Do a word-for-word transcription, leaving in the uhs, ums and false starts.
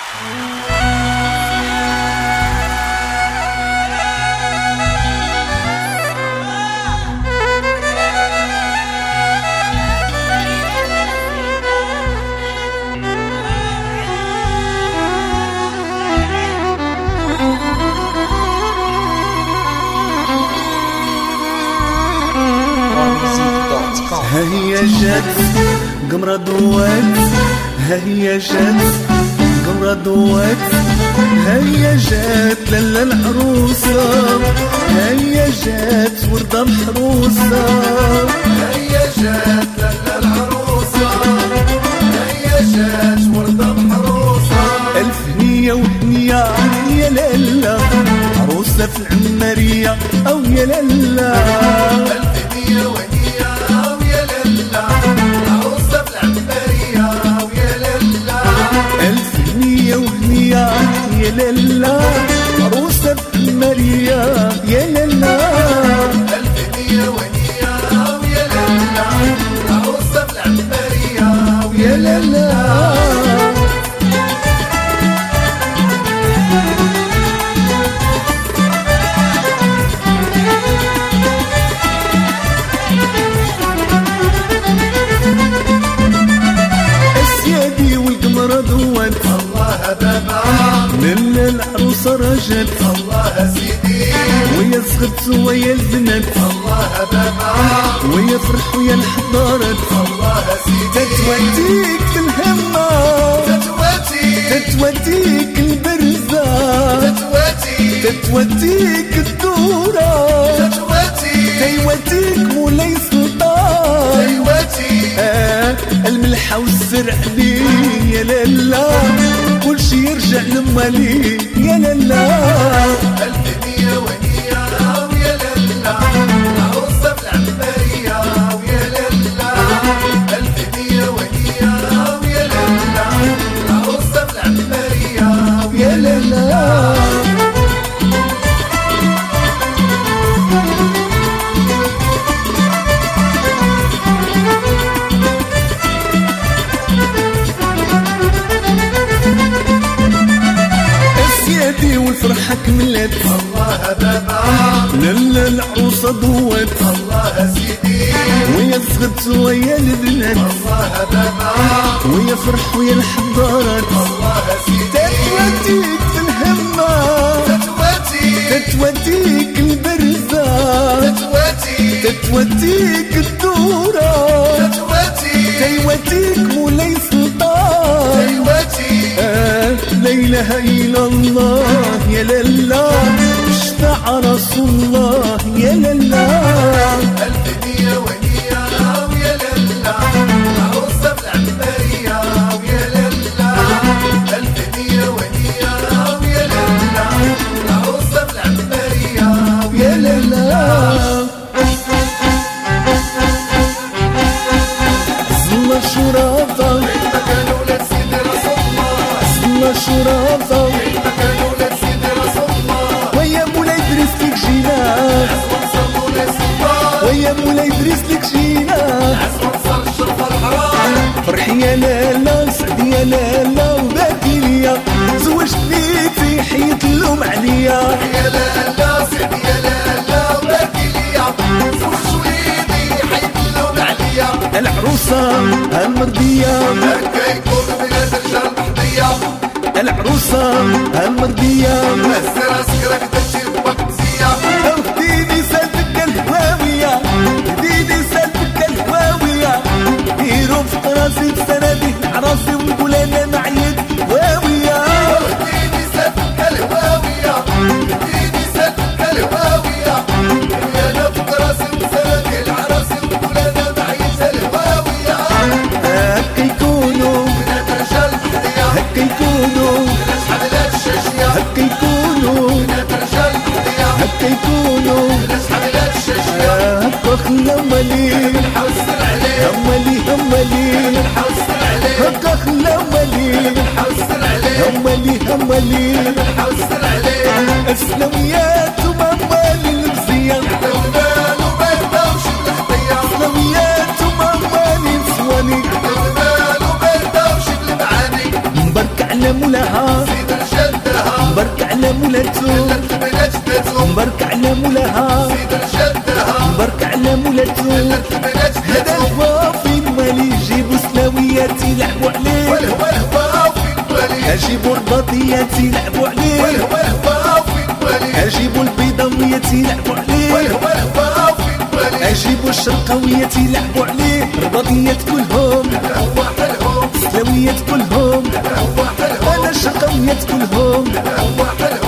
ها هي جات قمرة دوات، ها هي جات قمرة دوات، ها هي جات لالا العروسة، ها هي جات وردة محروسة، ها هي جات لالا العروسة، ها هي جات وردة محروسة. ألف هنية وهنية يا لالا عروسة في العمارية أو يا لالا. ألف هنية وهنية ويا لالا عروسة في العمارية ويا لالا. ألف هنية وهنية يا لالا عروسة في العمارية يا لالا. ألف هنية وهنية ويا لالا عروسة في العمارية ويا لالا. الله بابا لالا العروسة رجت، الله سيدي ويا زغت ويا البنات، الله بابا ويا فرح ويا الحضارات، الله سيدي تتوديك في الهمة، تتواتي تتوديك البرزة، تتواتي تتوديك الدورة، تتواتي تيوديك مولاي سلطان، تيواتي آه الملحة والزرع لي يا لالا كل شي يرجع لمالي يا لالا. ألف هنية وهنية ويا لالا عروسة في العمارية ويا لالا. ألف هنية وهنية ويا لالا عروسة في العمارية ويا لالا. والفرحة كملت، الله بابا لالا العروسة ضوت، الله سيدي ويا زغت ويا البنات، الله بابا ويا فرح ويا الحضارات، الله سيدي تتوديك في الهمة، تتواتي تتوديك البرزة، تتواتي تتوديك الدورة، تتواتي تيوديك مولاي سلطان، تيواتي آه لا إله إلا الله يا لالا اشفع رسول الله يا لالا. ألف هنية وهنية ويا لالا عروسة في العمارية ويا لالا. ألف هنية وهنية ويا لالا عروسة في العمارية ويا لالا. زلا شرافة وين ما كانوا ولاد سيدي رسول الله، زلا شرافة وين ما كانوا ولاد سيدي رسول الله. ويا مولاي دريس لك جينا، عزوة مولاي سلطان، ويا مولاي دريس لك جينا، عزوة نصر الشرف الحرام. فرحي يا لالا سعدي يا لالا وباكي ليا زوجت بيتي حيت اللوم عليا. يا لالا سعدي يا لالا وباكي ليا زوج وليدي حيت اللوم عليا. العروسة المرضية هكا يكون بلاد رجال محضية، العروسة المرضية هز راسك راك تمشي بوقت مزية. وديني سالفك الهواوية، وديني سالفك الهواوية، ديرو في راسي بسنادي عراسي ونقول انا معيد هواوية. وديني سالفك الهواوية، وديني سالفك الهواوية، انا فوق راسي وسندي العراسي ونقول انا معيد الهواوية. هكا يكونوا بلاد رجال محضية، هكا يكونوا شحال بلاد الشاشية. هكا يكونوا بلاد رجال محضية، هكا يكونوا شحال بلاد الشاشية. هكا خلا مالي نحوسن عليه، همالي همالي نحوسن عليه، هكا خلا مالي نحوسن عليه، همالي همالي نحوسن عليه. اسلاميات وموالي المزيان، المال وبيضة وشبل خطية، اسلاميات وموالي نسواني المال وبيضة وشبل معاني. مبارك على مولاها سيد الجدها مبارك على مولاتو لت بنجدتو مبارك على مولاها سيد الجدها مبارك على مولاتو لت هذا بنجدتو الهوا فين مالي يجيبوا سلاويات يلعبوا عليه والهوا الهوا وفين بالي اجيبوا الرباطيات يلعبوا عليه والهوا الهوا وفين بالي اجيبوا البيضاويات يلعبوا عليه والهوا الهوا وفين بالي اجيبوا الشرقاويات يلعبوا عليه الرباطيات كلهم الهوا حلهم سلاويات كلهم الهوا حلهم انا الشرقاويات كلهم الهوا حلهم